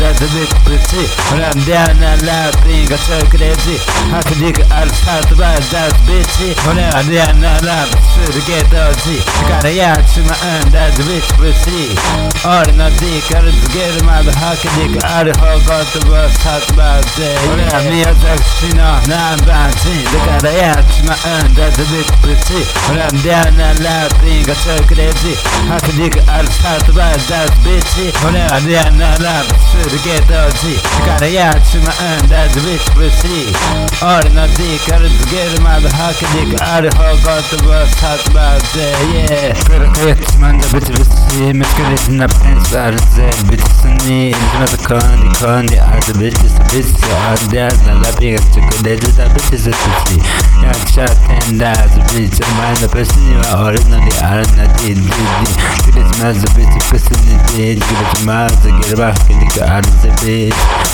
that's a bit pretty. When I'm down and laughing, I so crazy. I can dig out of sight about that's bitchy. When I'm down and laughing, sure to get dodgy. I got a yacht to my end, that's a bit pretty. Or not dick, I just get him out of the hockey dick. I the whole got the bus, talk about that. When I'm near the casino, now I'm bouncing. I got a yacht to my end, that's a bit pretty. When I'm down and laughing, I so crazy. I can dig out of sight about that's bitchy. When I'm down and laughing, sure to get dodgy. I got a yacht to my end, that's a bit pretty. Or not dick, I just get him out of the hockey dick. I the whole got the bus, talk about that, yeah. من بتبسي مشكلة نبحث أرزة بتسني إنت ما كاني أرز بتس عندي أنا لا بيك تقولي جدا بتسي يا شاتين داز بيت ما أنا بسني وأردنا لي أردنا دي كلت ما زبيت بسني دي كلت ما زغير بحكي لك أرز بيت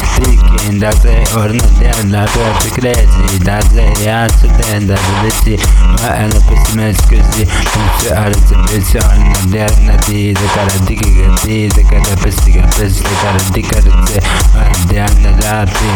ديكين دازي أردنا لي أنا بيك تقولي دازي يا شاتين داز بيتي ما أنا بس مشكلتي مش أرز بيت أردنا لي دي ذكر ديكي ذكر بس ذكر ذكر دي أنا لابي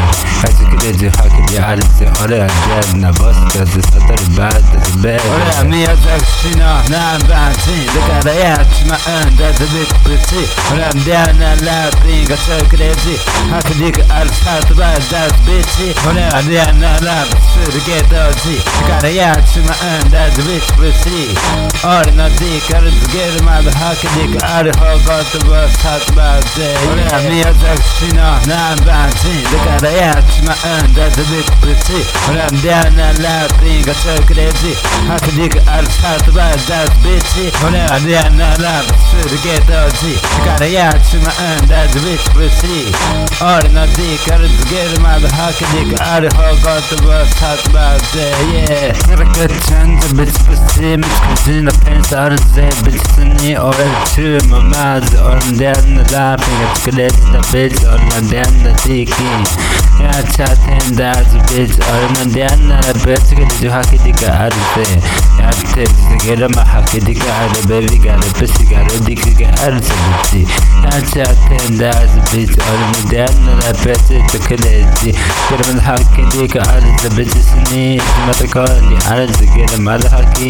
أذكر حكي دي أرز أولا ديالنا بس سطر بعد البيت ولا مية زكشنا نعم بعدين ذكر ياتش ما أنت ذبت بتي ولا مدينا لابين قصر كريزي حكي ديك أرسات بعد ذات بيتي ولا مدينا لابس فرقيت دوزي ذكر ياتش ما أنت ذبت بتي أرنا ديك أرز غير ما بحكي ديك أرهو قط بس حط بعد ولا مية زكشنا نعم بعدين ذكر ياتش ما أنت ذبت بتي ولا مدينا لابين قصر كريزي حكي ديك أرسات بعد ذات بيتي ولا مدينا لابس فرقيت دوزي ذكر ياتش ما أنت ذبت بتي أرنا ديك أرز غير ما بحكي ديك أرهو قط بس حط بعد yeah. Circuit and the bits pussy, misconceived the pains are the bitsy or two mamas or then laughing at the bits or then the tiki. Yeah, chatting that's a bit or then the bits you hack it got it. Yeah, tips the get a hakidika, the baby got a pussy got a dick got it. Yeah, chatting that's a bit or then the bits to kill it. Get him hakidika, the bits متكالي أرز جل ماذا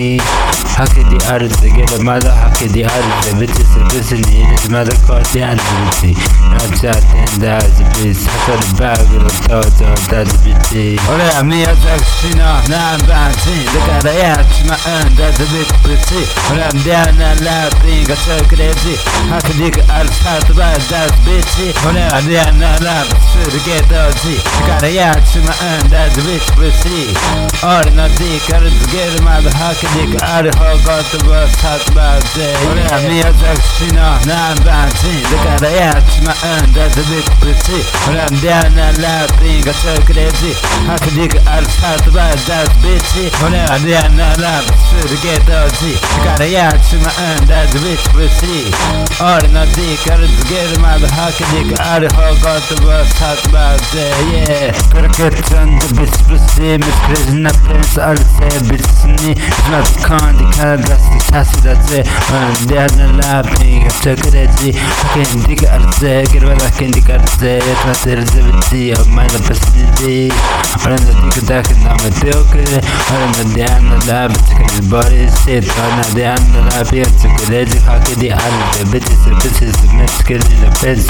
حكي دي أرز جل ماذا حكي دي أرز بتس بسني ماذا كالي أرز بتي رجعتين داز بيس حتى الباقي الطاطا داز بتي ولا مية زكشنا نعم بعدين ذكر ياتش ما أنت ذبت بتي ولا مدينا لابين قصر كريزي حكي ديك أرسات بعد داز بتي ولا مدينا لابس فرقيت دوزي ذكر ياتش ما أنت ذبت بتي أرنا ديك أرز غير ما بحكي ديك أرهو قط بس حط بعد ولا مية زكشنا نعم بعدين ذكر ياتش ما أنت ذبت بتي ولا مدينا لابين قصر كريزي حكي ديك أرسات بعد ذات بيتي ولا مدينا لابس فرقيت دوزي ذكر ياتش ما أنت ذبت بتي أرنا ديك أرز غير ما بحكي ديك أرهو قط بس حط بعد yeah. Circuit and the bits pussy, misconceived the pains are the bitsy not candy gas the task that's it and they're laughing at the crazy can dig at the get what I can dig at the transitivity of my capacity or in the dick that I'm a joker or in the damn lab to body sit on the damn lab to crazy hockey the other bitches miskin in the pants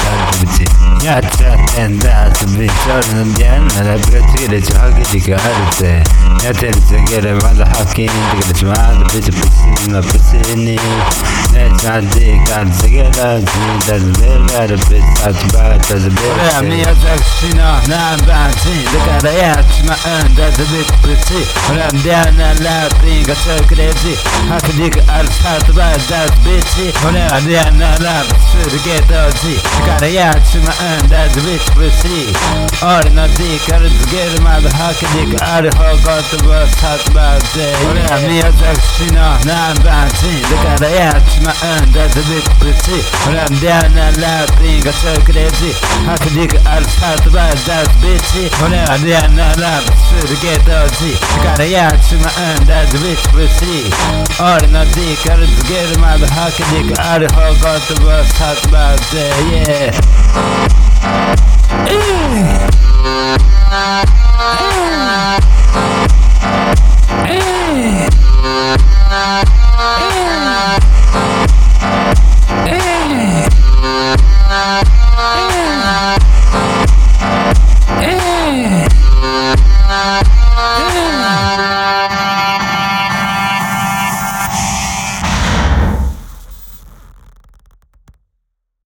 are yeah and that's a bit or in the damn lab to hockey the other yeah ترجع ماذا حكي تقدر ماذا بتبسي ما بسيني ليش عندك عن سجلة تزبير غير بتعتبر تزبير ولا مية زكشنا نعم بعدين ذكر ياتش ما أنت ذبت بتي ولا مدينا لابين قصر كريزي حكي ديك أرسات بعد ذات بيتي ولا مدينا لابس فرقيت دوزي ذكر ياتش ما أنت ذبت بتي أرنا ديك أرز غير ما بحكي ديك أرهو قط بس حط بعد ولا مية زكشنا のナンバー2だからやっちまうんだぜビッグプチほらんでやなラッピンが超クレイジー迫力あるパートバーダースビッチ俺はレアなラブするゲート G だからやっちまうんだぜビッグプチ俺の D から告げるまで迫力ある方言葉を発売ぜ Yeah